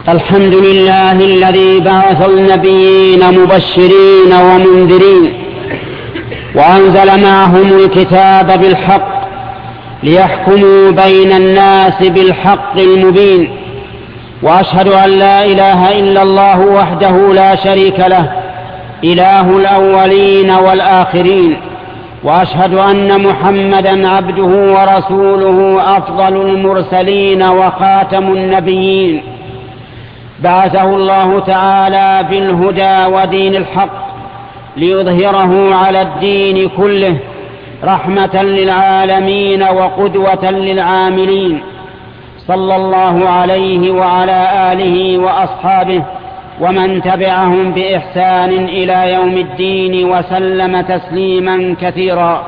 الحمد لله الذي بعث النبيين مبشرين ومنذرين وأنزل معهم الكتاب بالحق ليحكموا بين الناس بالحق المبين، وأشهد أن لا إله إلا الله وحده لا شريك له إله الأولين والآخرين، وأشهد أن محمدا عبده ورسوله أفضل المرسلين وخاتم النبيين، بعثه الله تعالى بالهدى ودين الحق ليظهره على الدين كله رحمة للعالمين وقدوة للعاملين، صلى الله عليه وعلى آله وأصحابه ومن تبعهم بإحسان إلى يوم الدين وسلم تسليما كثيرا.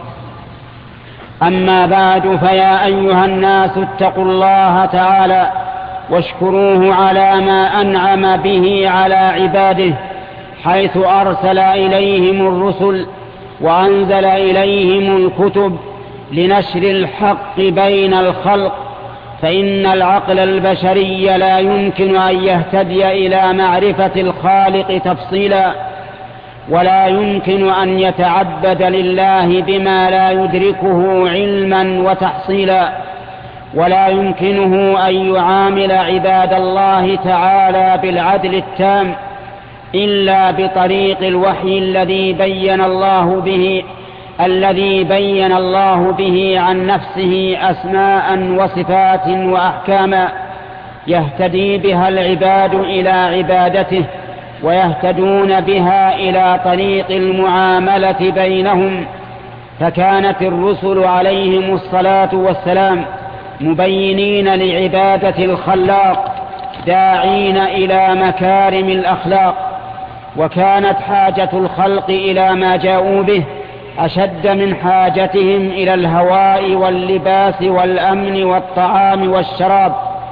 أما بعد، فيا أيها الناس اتقوا الله تعالى واشكروه على ما أنعم به على عباده، حيث أرسل إليهم الرسل وأنزل إليهم الكتب لنشر الحق بين الخلق، فإن العقل البشري لا يمكن أن يهتدي إلى معرفة الخالق تفصيلا، ولا يمكن أن يتعبد لله بما لا يدركه علما وتحصيلا، ولا يمكنه أن يعامل عباد الله تعالى بالعدل التام إلا بطريق الوحي الذي بين الله به عن نفسه أسماء وصفات وأحكاما يهتدي بها العباد إلى عبادته، ويهتدون بها إلى طريق المعاملة بينهم. فكانت الرسل عليهم الصلاة والسلام مبينين لعبادة الخلاق، داعين إلى مكارم الأخلاق، وكانت حاجة الخلق إلى ما جاءوا به أشد من حاجتهم إلى الهواء واللباس والأمن والطعام والشراب.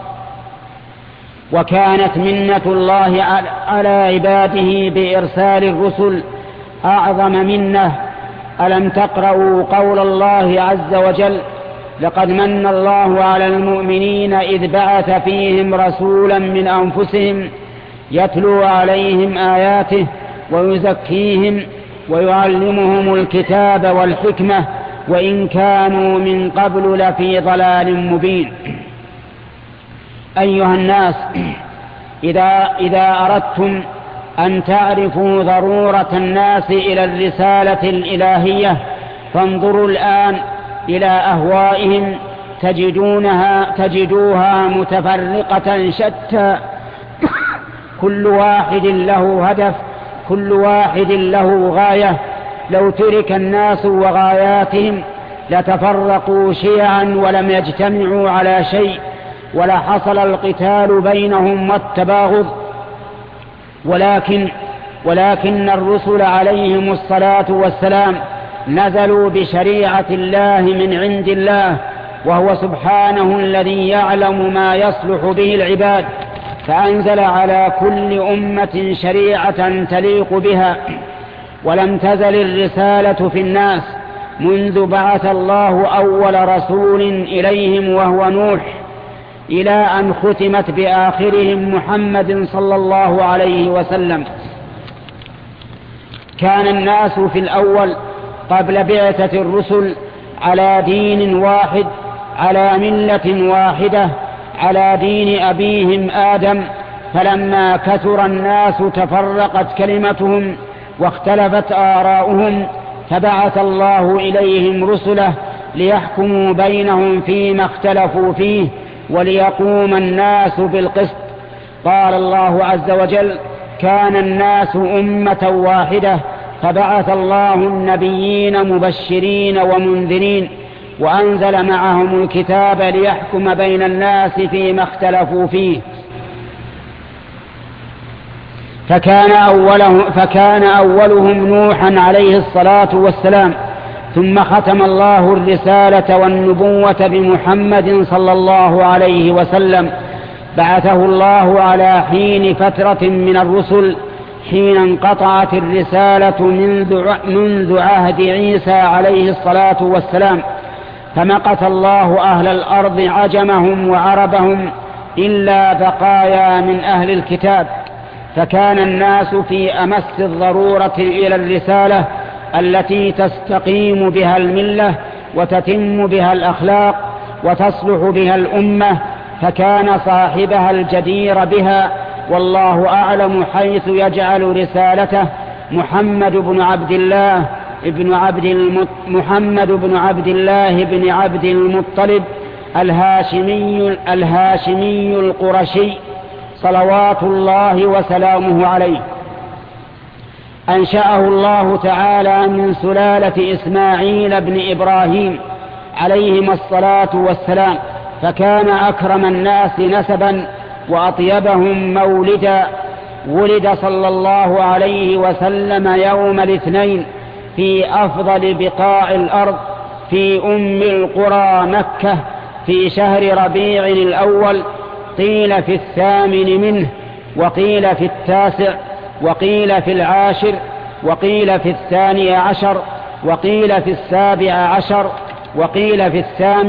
وكانت منة الله على عباده بإرسال الرسل أعظم منة. ألم تقرأوا قول الله عز وجل: لقد من الله على المؤمنين إذ بعث فيهم رسولا من أنفسهم يتلو عليهم آياته ويزكيهم ويعلمهم الكتاب والحكمة وإن كانوا من قبل لفي ضلال مبين. أيها الناس، إذا أردتم أن تعرفوا ضرورة الناس إلى الرسالة الإلهية فانظروا الآن إلى أهوائهم تجدوها متفرقة شتى، كل واحد له هدف، كل واحد له غاية. لو ترك الناس وغاياتهم لتفرقوا شيعا ولم يجتمعوا على شيء، ولا حصل القتال بينهم والتباغض. ولكن الرسل عليهم الصلاة والسلام نزلوا بشريعة الله من عند الله، وهو سبحانه الذي يعلم ما يصلح به العباد، فأنزل على كل أمة شريعة تليق بها. ولم تزل الرسالة في الناس منذ بعث الله أول رسول إليهم وهو نوح، إلى أن ختمت بآخرهم محمد صلى الله عليه وسلم. كان الناس في الأول قبل بعثة الرسل على دين واحد، على ملة واحدة، على دين أبيهم آدم، فلما كثر الناس تفرقت كلمتهم واختلفت آراؤهم، فبعث الله إليهم رسله ليحكموا بينهم فيما اختلفوا فيه وليقوم الناس بالقسط. قال الله عز وجل: كان الناس أمة واحدة فبعث الله النبيين مبشرين ومنذرين وأنزل معهم الكتاب ليحكم بين الناس فيما اختلفوا فيه. فكان أولهم نوحا عليه الصلاة والسلام، ثم ختم الله الرسالة والنبوة بمحمد صلى الله عليه وسلم، بعثه الله على حين فترة من الرسل، حين انقطعت الرسالة منذ عهد عيسى عليه الصلاة والسلام، فمقت الله أهل الأرض عجمهم وعربهم إلا بقايا من أهل الكتاب، فكان الناس في أمس الضرورة إلى الرسالة التي تستقيم بها الملة وتتم بها الأخلاق وتصلح بها الأمة، فكان صاحبها الجدير بها، والله أعلم حيث يجعل رسالته. محمد بن عبد الله بن عبد المطلب الهاشمي القرشي صلوات الله وسلامه عليه، أنشأه الله تعالى من سلالة إسماعيل بن إبراهيم عليهما الصلاة والسلام، فكان أكرم الناس نسبا وأطيبهم مولدا. ولد صلى الله عليه وسلم يوم الاثنين في أفضل بقاع الأرض في أم القرى مكة في شهر ربيع الأول، قيل في 8 منه، وقيل في 9، وقيل في 10، وقيل في 12، وقيل في 17، وقيل في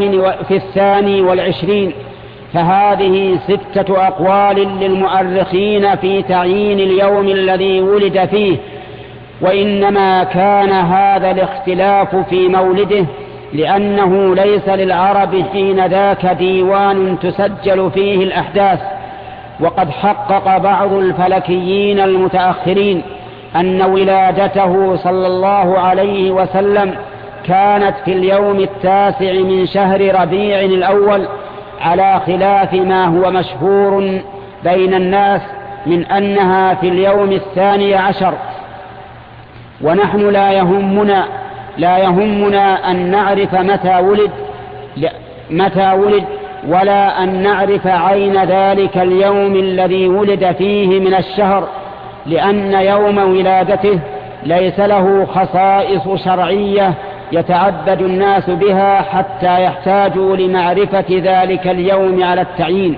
22، فهذه 6 أقوال للمؤرخين في تعيين اليوم الذي ولد فيه. وإنما كان هذا الاختلاف في مولده لأنه ليس للعرب حين ذاك ديوان تسجل فيه الأحداث، وقد حقق بعض الفلكيين المتأخرين أن ولادته صلى الله عليه وسلم كانت في اليوم 9 من شهر ربيع الأول، على خلاف ما هو مشهور بين الناس من أنها في اليوم 12. ونحن لا يهمنا أن نعرف متى ولد ولا أن نعرف عين ذلك اليوم الذي ولد فيه من الشهر، لأن يوم ولادته ليس له خصائص شرعية يتعبد الناس بها حتى يحتاجوا لمعرفة ذلك اليوم على التعيين.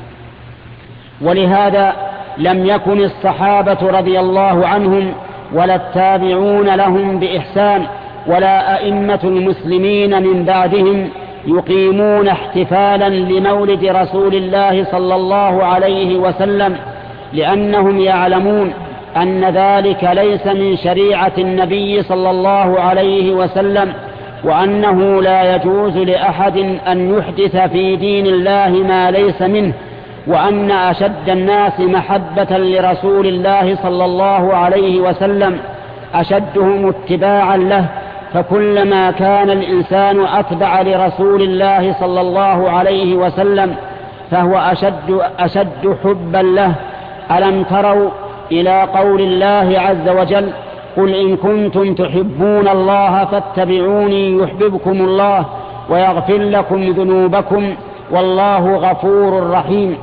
ولهذا لم يكن الصحابة رضي الله عنهم ولا التابعون لهم بإحسان ولا أئمة المسلمين من بعدهم يقيمون احتفالا لمولد رسول الله صلى الله عليه وسلم، لأنهم يعلمون أن ذلك ليس من شريعة النبي صلى الله عليه وسلم، وأنه لا يجوز لأحد أن يحدث في دين الله ما ليس منه، وأن أشد الناس محبة لرسول الله صلى الله عليه وسلم أشدهم اتباعا له، فكلما كان الإنسان أتبع لرسول الله صلى الله عليه وسلم فهو أشد حبا له. ألم تروا إلى قول الله عز وجل: قل إن كنتم تحبون الله فاتبعوني يحببكم الله ويغفر لكم ذنوبكم والله غفور رحيم.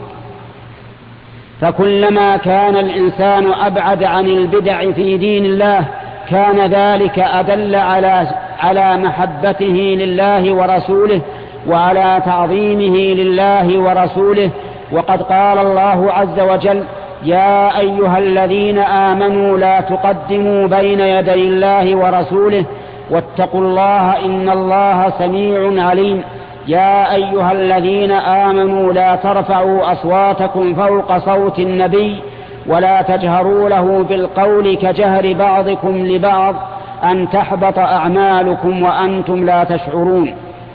فكلما كان الإنسان أبعد عن البدع في دين الله كان ذلك أدل على محبته لله ورسوله وعلى تعظيمه لله ورسوله. وقد قال الله عز وجل: يا أيها الذين آمنوا لا تقدموا بين يدي الله ورسوله واتقوا الله إن الله سميع عليم. يا أيها الذين آمنوا لا ترفعوا أصواتكم فوق صوت النبي ولا تجهروا له بالقول كجهر بعضكم لبعض أن تحبط أعمالكم وأنتم لا تشعرون.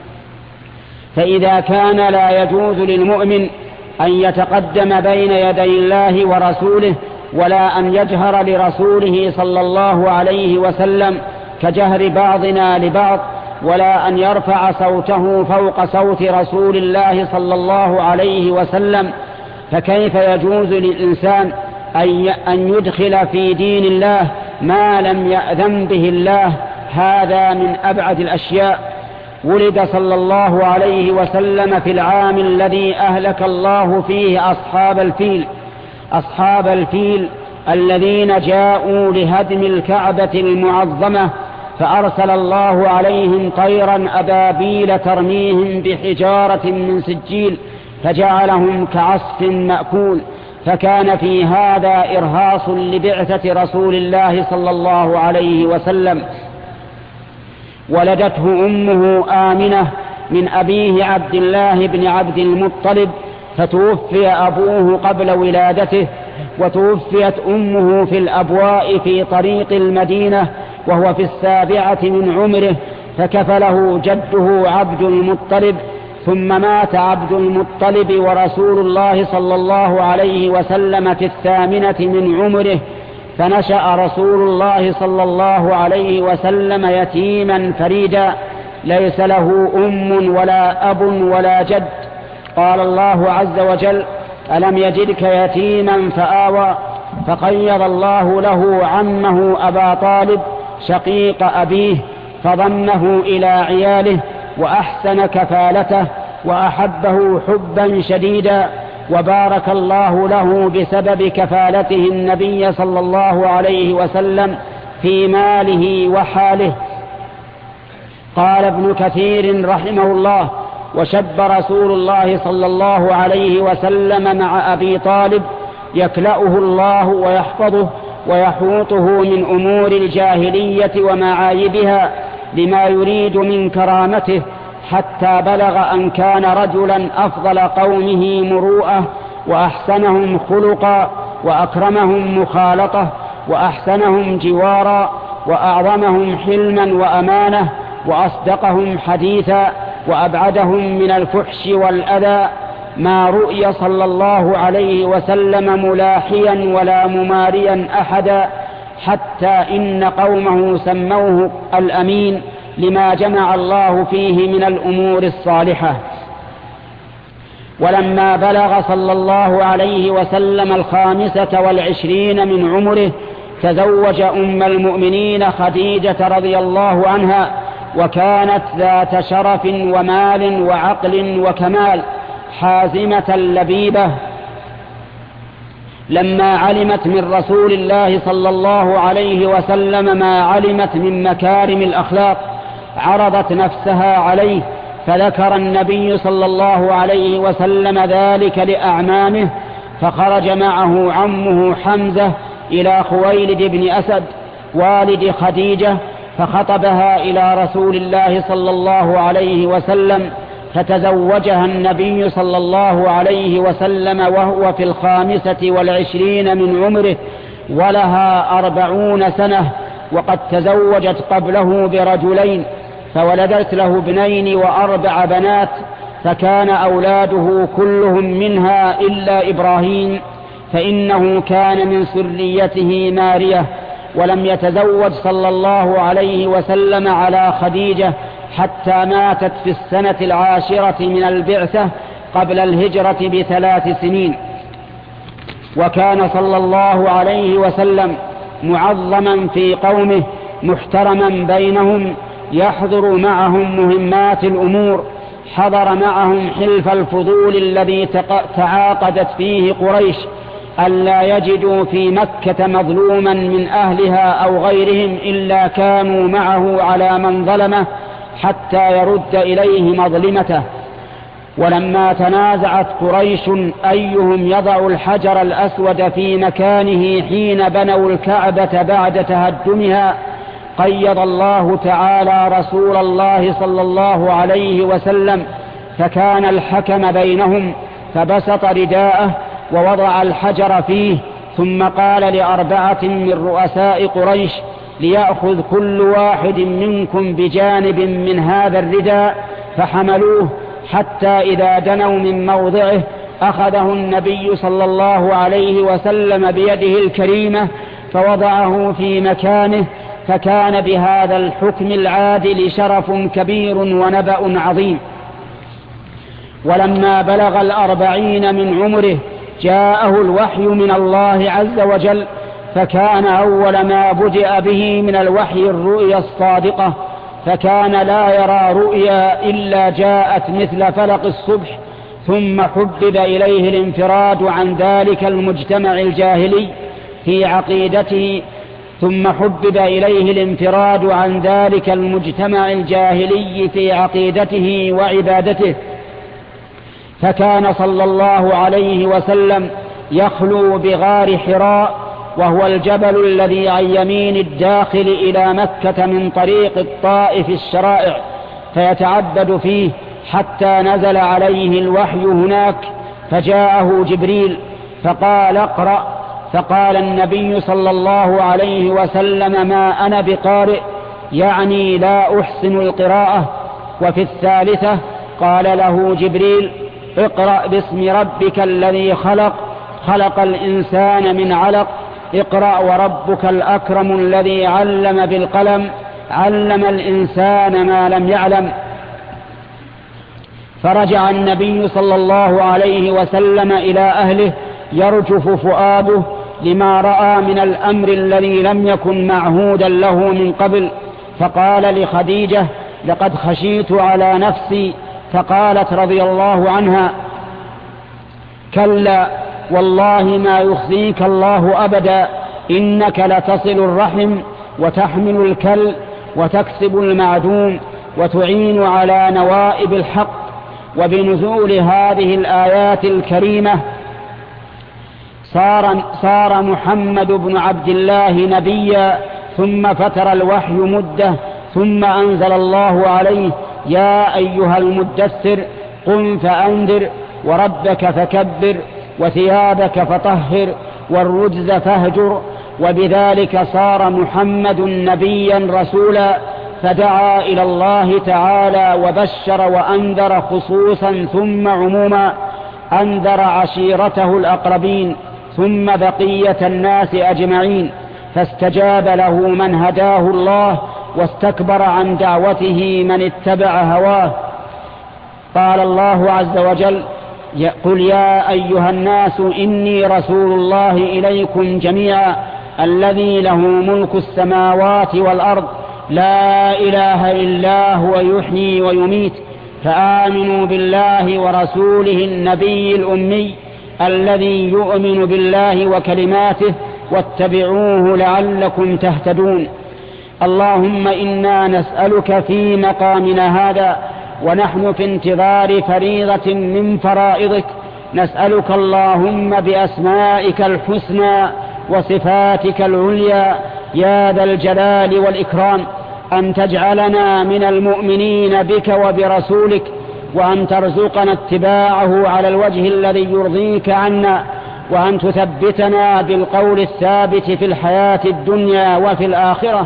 فإذا كان لا يجوز للمؤمن أن يتقدم بين يدي الله ورسوله ولا أن يجهر لرسوله صلى الله عليه وسلم كجهر بعضنا لبعض، ولا أن يرفع صوته فوق صوت رسول الله صلى الله عليه وسلم، فكيف يجوز للإنسان أن يدخل في دين الله ما لم يأذن به الله؟ هذا من أبعد الأشياء. ولد صلى الله عليه وسلم في العام الذي أهلك الله فيه أصحاب الفيل الذين جاءوا لهدم الكعبة المعظمة، فأرسل الله عليهم طيرا أبابيل ترميهم بحجارة من سجيل فجعلهم كعصف مأكول، فكان في هذا إرهاص لبعثة رسول الله صلى الله عليه وسلم. ولدته أمه آمنة من أبيه عبد الله بن عبد المطلب، فتوفي أبوه قبل ولادته، وتوفيت أمه في الأبواء في طريق المدينة وهو في 7 من عمره، فكفله جده عبد المطلب. ثم مات عبد المطلب ورسول الله صلى الله عليه وسلم في 8 من عمره، فنشأ رسول الله صلى الله عليه وسلم يتيما فريدا ليس له أم ولا أب ولا جد. قال الله عز وجل: ألم يجدك يتيما فآوى، فقيض الله له عمه أبا طالب شقيق أبيه فضمه إلى عياله وأحسن كفالته وأحبه حبا شديدا، وبارك الله له بسبب كفالته النبي صلى الله عليه وسلم في ماله وحاله. قال ابن كثير رحمه الله: وشب رسول الله صلى الله عليه وسلم مع أبي طالب يكلأه الله ويحفظه ويحوطه من أمور الجاهلية ومعايبها لما يريد من كرامته، حتى بلغ أن كان رجلا أفضل قومه مروءة وأحسنهم خلقا وأكرمهم مخالطة وأحسنهم جوارا وأعظمهم حلما وأمانة وأصدقهم حديثا وأبعدهم من الفحش والأذى. ما رؤي صلى الله عليه وسلم ملاحيا ولا مماريا أحدا، حتى إن قومه سموه الأمين لما جمع الله فيه من الأمور الصالحة. ولما بلغ صلى الله عليه وسلم 25 من عمره تزوج أم المؤمنين خديجة رضي الله عنها، وكانت ذات شرف ومال وعقل وكمال، حازمة لبيبة. لما علمت من رسول الله صلى الله عليه وسلم ما علمت من مكارم الأخلاق عرضت نفسها عليه، فذكر النبي صلى الله عليه وسلم ذلك لأعمامه، فخرج معه عمه حمزة إلى خويلد بن أسد والد خديجة، فخطبها إلى رسول الله صلى الله عليه وسلم، فتزوجها النبي صلى الله عليه وسلم وهو في 25 من عمره ولها 40 سنة، وقد تزوجت قبله برجلين، فولدت له 2 و4 بنات، فكان أولاده كلهم منها إلا إبراهيم، فإنه كان من سريته مارية. ولم يتزوج صلى الله عليه وسلم على خديجة حتى ماتت في 10 من البعثة قبل الهجرة ب3 سنين. وكان صلى الله عليه وسلم معظما في قومه محترما بينهم، يحضر معهم مهمات الأمور، حضر معهم حلف الفضول الذي تعاقدت فيه قريش ألا يجدوا في مكة مظلوما من أهلها أو غيرهم إلا كانوا معه على من ظلمه حتى يرد إليه مظلمته. ولما تنازعت قريش أيهم يضع الحجر الأسود في مكانه حين بنوا الكعبة بعد تهدمها، قيض الله تعالى رسول الله صلى الله عليه وسلم، فكان الحكم بينهم، فبسط رداءه ووضع الحجر فيه، ثم قال ل4 من رؤساء قريش: ليأخذ كل واحد منكم بجانب من هذا الرداء، فحملوه حتى إذا دنوا من موضعه أخذه النبي صلى الله عليه وسلم بيده الكريمة فوضعه في مكانه، فكان بهذا الحكم العادل شرف كبير ونبأ عظيم. ولما بلغ 40 من عمره جاءه الوحي من الله عز وجل، فكان أول ما بدأ به من الوحي الرؤيا الصادقة، فكان لا يرى رؤيا إلا جاءت مثل فلق الصبح، ثم حبب إليه الانفراد عن ذلك المجتمع الجاهلي في عقيدته وعبادته. فكان صلى الله عليه وسلم يخلو بغار حراء، وهو الجبل الذي عن يمين الداخل إلى مكة من طريق الطائف الشرائع، فيتعبد فيه حتى نزل عليه الوحي هناك، فجاءه جبريل فقال اقرأ، فقال النبي صلى الله عليه وسلم ما أنا بقارئ، يعني لا أحسن القراءة. وفي الثالثة قال له جبريل اقرأ باسم ربك الذي خلق، خلق الإنسان من علق، اقرأ وربك الأكرم الذي علم بالقلم، علم الإنسان ما لم يعلم. فرجع النبي صلى الله عليه وسلم إلى أهله يرجف فؤاده لما رأى من الأمر الذي لم يكن معهودا له من قبل، فقال لخديجة لقد خشيت على نفسي، فقالت رضي الله عنها كلا والله ما يخزيك الله أبدا، إنك لتصل الرحم وتحمل الكل وتكسب المعدوم وتعين على نوائب الحق. وبنزول هذه الآيات الكريمة صار محمد بن عبد الله نبيا، ثم فتر الوحي مدة، ثم أنزل الله عليه يا أيها المدثر قم فأنذر وربك فكبر وثيابك فطهر والرجز فاهجر. وبذلك صار محمد نبيا رسولا، فدعا إلى الله تعالى وبشر وأنذر خصوصا ثم عموما، أنذر عشيرته الأقربين ثم بقية الناس أجمعين، فاستجاب له من هداه الله واستكبر عن دعوته من اتبع هواه. قال الله عز وجل قل يا أيها الناس إني رسول الله إليكم جميعا الذي له ملك السماوات والأرض لا إله إلا هو يحيي ويميت، فآمنوا بالله ورسوله النبي الأمي الذي يؤمن بالله وكلماته واتبعوه لعلكم تهتدون. اللهم إنا نسألك في مقامنا هذا ونحن في انتظار فريضة من فرائضك، نسألك اللهم بأسمائك الحسنى وصفاتك العليا يا ذا الجلال والإكرام أن تجعلنا من المؤمنين بك وبرسولك، وأن ترزقنا اتباعه على الوجه الذي يرضيك عنا، وأن تثبتنا بالقول الثابت في الحياة الدنيا وفي الآخرة.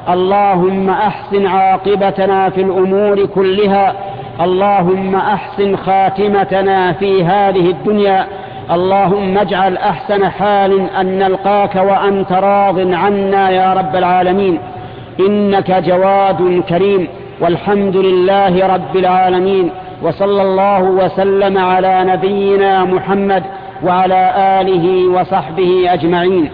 اللهم أحسن عاقبتنا في الأمور كلها، اللهم أحسن خاتمتنا في هذه الدنيا، اللهم اجعل أحسن حال أن نلقاك وأنت راض عنا يا رب العالمين، إنك جواد كريم. والحمد لله رب العالمين، وصلى الله وسلم على نبينا محمد وعلى آله وصحبه أجمعين.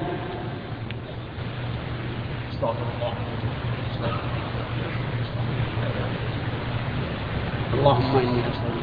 اللهم إني أسألك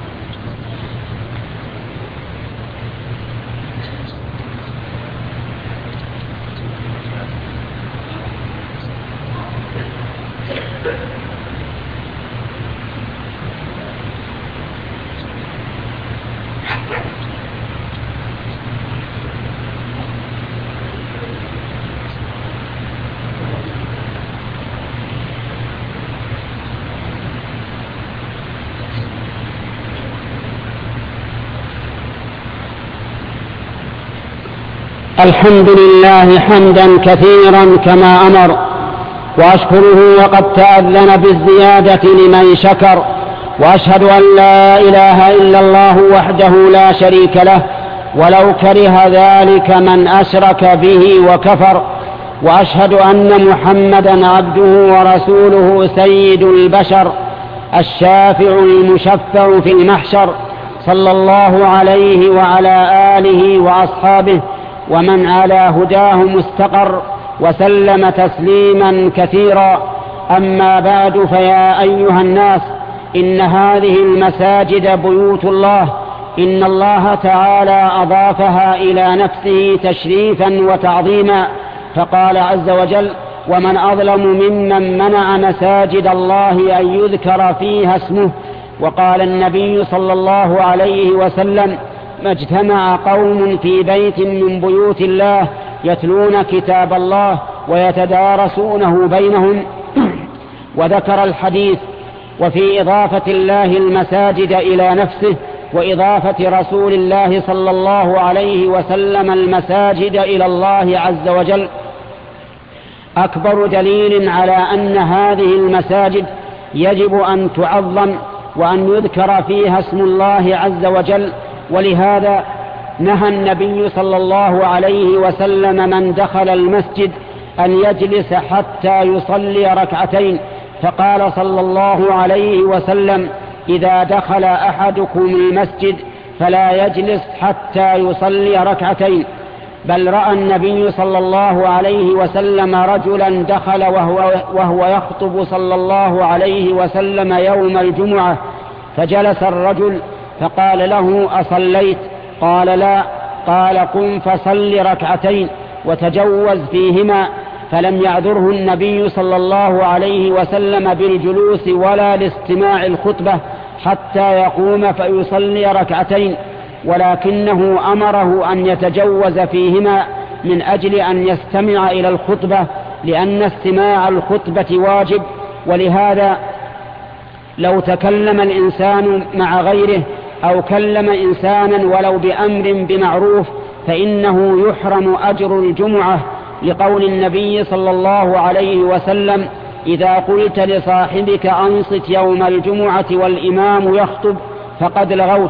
الحمد لله حمدا كثيرا كما أمر، وأشكره وقد تأذن بالزيادة لمن شكر، وأشهد أن لا إله إلا الله وحده لا شريك له ولو كره ذلك من أشرك به وكفر، وأشهد أن محمدا عبده ورسوله سيد البشر الشافع المشفع في المحشر، صلى الله عليه وعلى آله وأصحابه ومن على هداه مستقر، وسلم تسليما كثيرا. أما بعد، فيا أيها الناس، إن هذه المساجد بيوت الله، إن الله تعالى أضافها إلى نفسه تشريفا وتعظيما، فقال عز وجل ومن أظلم ممن منع مساجد الله أن يذكر فيها اسمه. وقال النبي صلى الله عليه وسلم ما اجتمع قوم في بيت من بيوت الله يتلون كتاب الله ويتدارسونه بينهم. وذكر الحديث. وفي إضافة الله المساجد إلى نفسه وإضافة رسول الله صلى الله عليه وسلم المساجد إلى الله عز وجل أكبر دليل على أن هذه المساجد يجب أن تعظم وأن يذكر فيها اسم الله عز وجل. ولهذا نهى النبي صلى الله عليه وسلم من دخل المسجد أن يجلس حتى يصلي ركعتين، فقال صلى الله عليه وسلم: إذا دخل أحدكم المسجد فلا يجلس حتى يصلي ركعتين. بل رأى النبي صلى الله عليه وسلم رجلا دخل وهو يخطب صلى الله عليه وسلم يوم الجمعة، فجلس الرجل فقال له: أصليت؟ قال: لا. قال: قم فصل ركعتين وتجوز فيهما. فلم يعذره النبي صلى الله عليه وسلم بالجلوس ولا لاستماع الخطبة حتى يقوم فيصلي ركعتين، ولكنه أمره أن يتجوز فيهما من أجل أن يستمع إلى الخطبة، لأن استماع الخطبة واجب. ولهذا لو تكلم الإنسان مع غيره أو كلم إنسانا ولو بأمر بمعروف فإنه يحرم أجر الجمعة، لقول النبي صلى الله عليه وسلم: إذا قلت لصاحبك أنصت يوم الجمعة والإمام يخطب فقد لغوت.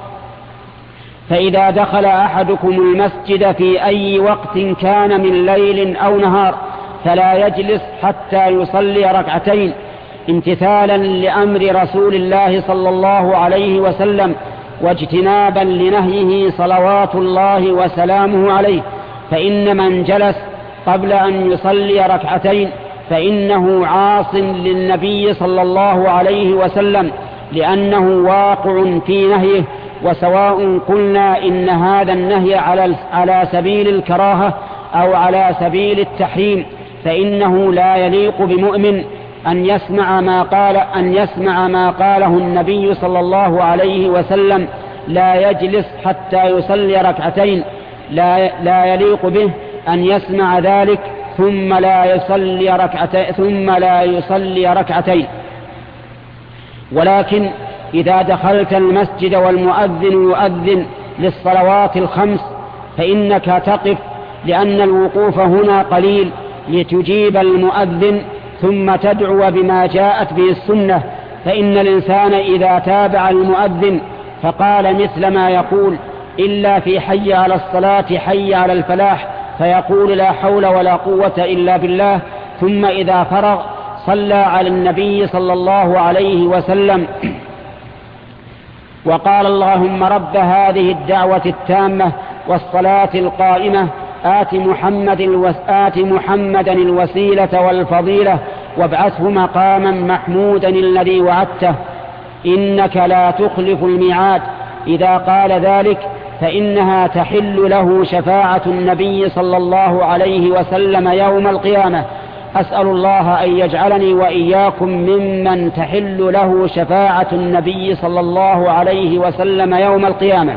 فإذا دخل أحدكم المسجد في أي وقت كان من ليل أو نهار فلا يجلس حتى يصلي ركعتين، امتثالا لأمر رسول الله صلى الله عليه وسلم واجتنابا لنهيه صلوات الله وسلامه عليه. فإن من جلس قبل أن يصلي ركعتين فإنه عاص للنبي صلى الله عليه وسلم، لأنه واقع في نهيه. وسواء قلنا إن هذا النهي على سبيل الكراهة أو على سبيل التحريم، فإنه لا يليق بمؤمن أن يسمع ما قاله النبي صلى الله عليه وسلم: لا يجلس حتى يصلي ركعتين. لا يليق به أن يسمع ذلك ثم لا يصلي ركعتين. ولكن إذا دخلت المسجد والمؤذن يؤذن للصلوات الخمس فإنك تقف، لأن الوقوف هنا قليل، لتجيب المؤذن ثم تدعو بما جاءت به السنة. فإن الإنسان إذا تابع المؤذن فقال مثل ما يقول إلا في حي على الصلاة حي على الفلاح فيقول لا حول ولا قوة إلا بالله، ثم إذا فرغ صلى على النبي صلى الله عليه وسلم وقال: اللهم رب هذه الدعوة التامة والصلاة القائمة آت محمدا الوسيلة والفضيلة وابعثه مقاما محمودا الذي وعدته إنك لا تخلف الميعاد. إذا قال ذلك فإنها تحل له شفاعة النبي صلى الله عليه وسلم يوم القيامة. أسأل الله أن يجعلني وإياكم ممن تحل له شفاعة النبي صلى الله عليه وسلم يوم القيامة.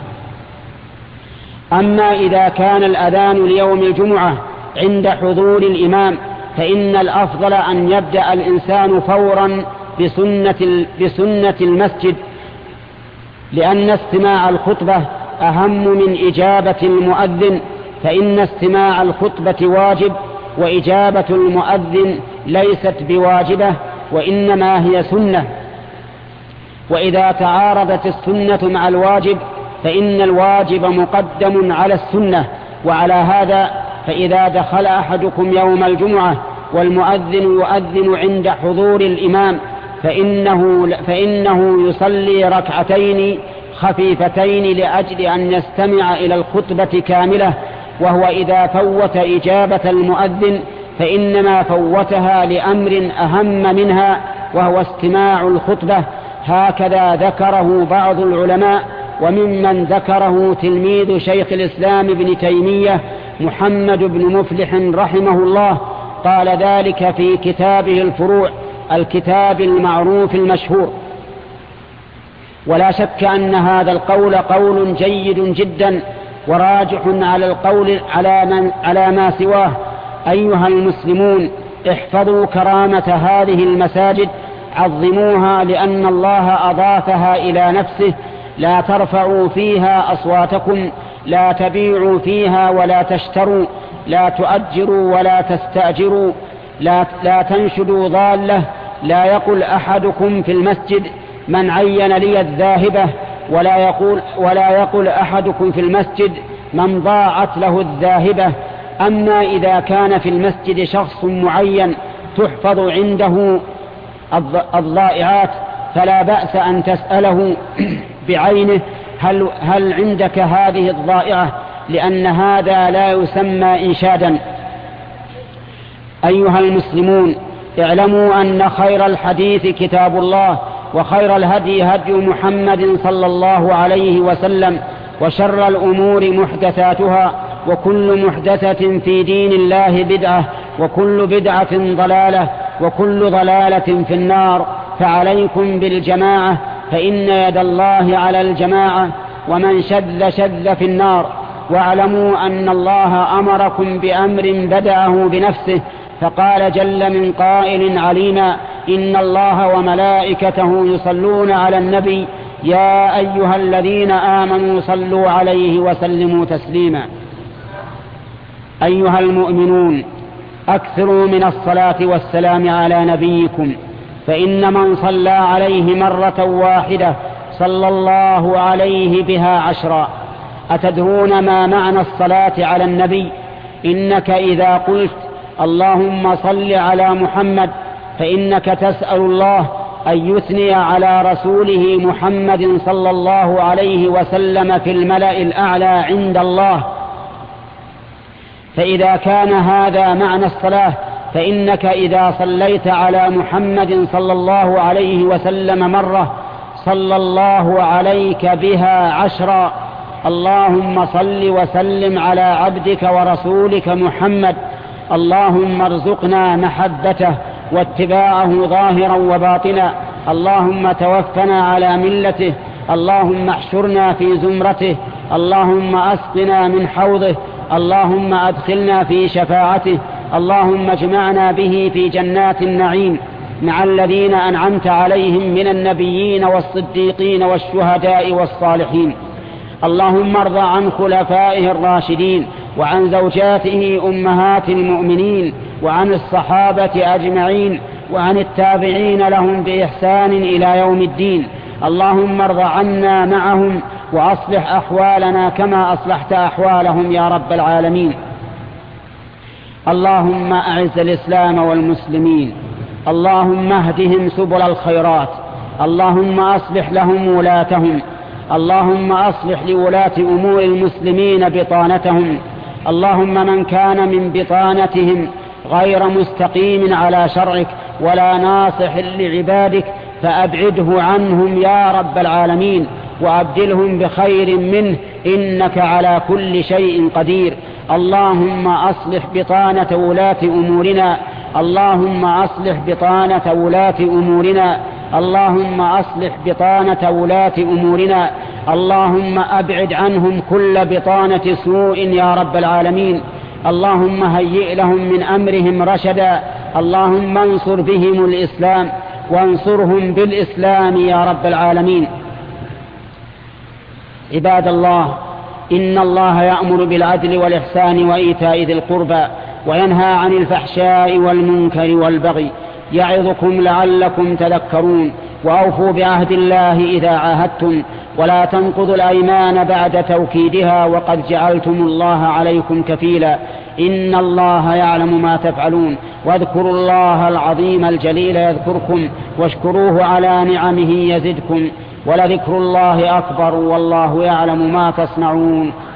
أما إذا كان الأذان ليوم الجمعة عند حضور الإمام فإن الأفضل أن يبدأ الإنسان فورا بسنة المسجد، لأن استماع الخطبة أهم من إجابة المؤذن، فإن استماع الخطبة واجب وإجابة المؤذن ليست بواجبة وإنما هي سنة. وإذا تعارضت السنة مع الواجب فإن الواجب مقدم على السنة. وعلى هذا فإذا دخل أحدكم يوم الجمعة والمؤذن يؤذن عند حضور الإمام فإنه يصلي ركعتين خفيفتين لأجل أن يستمع إلى الخطبة كاملة. وهو إذا فوت إجابة المؤذن فإنما فوتها لأمر أهم منها وهو استماع الخطبة. هكذا ذكره بعض العلماء، وممن ذكره تلميذ شيخ الإسلام ابن تيمية محمد بن مفلح رحمه الله، قال ذلك في كتابه الفروع، الكتاب المعروف المشهور. ولا شك أن هذا القول قول جيد جدا وراجح على القول على ما سواه. أيها المسلمون، احفظوا كرامة هذه المساجد، عظموها، لأن الله أضافها إلى نفسه لا ترفعوا فيها أصواتكم، لا تبيعوا فيها ولا تشتروا، لا تؤجروا ولا تستأجروا، لا تنشدوا ضالة، لا يقل أحدكم في المسجد من عين لي الذاهبة، ولا يقل أحدكم في المسجد من ضاعت له الذاهبة. أما إذا كان في المسجد شخص معين تحفظ عنده الضائعات فلا بأس أن تسأله بعينه هل عندك هذه الضائعة، لأن هذا لا يسمى إنشادا. أيها المسلمون، اعلموا أن خير الحديث كتاب الله، وخير الهدي هدي محمد صلى الله عليه وسلم، وشر الأمور محدثاتها، وكل محدثة في دين الله بدعة، وكل بدعة ضلالة، وكل ضلالة في النار. فعليكم بالجماعة، فإن يد الله على الجماعة، ومن شذ في النار. واعلموا أن الله أمركم بأمر بدأه بنفسه، فقال جل من قائل عليما: إن الله وملائكته يصلون على النبي يا أيها الذين آمنوا صلوا عليه وسلموا تسليما. أيها المؤمنون، أكثروا من الصلاة والسلام على نبيكم، فإن من صلى عليه مرة واحدة صلى الله عليه بها 10. أتدرون ما معنى الصلاة على النبي؟ إنك إذا قلت اللهم صل على محمد فإنك تسأل الله أن يثني على رسوله محمد صلى الله عليه وسلم في الملأ الأعلى عند الله. فإذا كان هذا معنى الصلاة، فإنك إذا صليت على محمد صلى الله عليه وسلم مرة صلى الله عليك بها 10. اللهم صل وسلم على عبدك ورسولك محمد، اللهم ارزقنا محبته واتباعه ظاهرا وباطنا، اللهم توفنا على ملته، اللهم احشرنا في زمرته، اللهم أسقنا من حوضه، اللهم أدخلنا في شفاعته، اللهم اجمعنا به في جنات النعيم مع الذين أنعمت عليهم من النبيين والصديقين والشهداء والصالحين. اللهم ارض عن خلفائه الراشدين، وعن زوجاته أمهات المؤمنين، وعن الصحابة أجمعين، وعن التابعين لهم بإحسان إلى يوم الدين. اللهم ارض عنا معهم، وأصلح أحوالنا كما أصلحت أحوالهم يا رب العالمين. اللهم أعز الإسلام والمسلمين، اللهم اهدهم سبل الخيرات، اللهم أصلح لهم ولاتهم، اللهم أصلح لولاة أمور المسلمين بطانتهم. اللهم من كان من بطانتهم غير مستقيم على شرعك ولا ناصح لعبادك فأبعده عنهم يا رب العالمين، وأبدلهم بخير منه، إنك على كل شيء قدير. اللهم أصلح بطانة ولاة أمورنا، اللهم أصلح بطانة ولاة أمورنا، اللهم أصلح بطانة ولاة أمورنا، اللهم أبعد عنهم كل بطانة سوء يا رب العالمين. اللهم هيئ لهم من أمرهم رشدا، اللهم انصر بهم الإسلام وانصرهم بالإسلام يا رب العالمين. عباد الله، إن الله يأمر بالعدل والإحسان وإيتاء ذي القربى، وينهى عن الفحشاء والمنكر والبغي، يعظكم لعلكم تذكرون. وأوفوا بعهد الله إذا عاهدتم، ولا تنقضوا الأيمان بعد توكيدها، وقد جعلتم الله عليكم كفيلا، إن الله يعلم ما تفعلون. واذكروا الله العظيم الجليل يذكركم، واشكروه على نعمه يزدكم، ولذكر الله أكبر، والله يعلم ما تصنعون.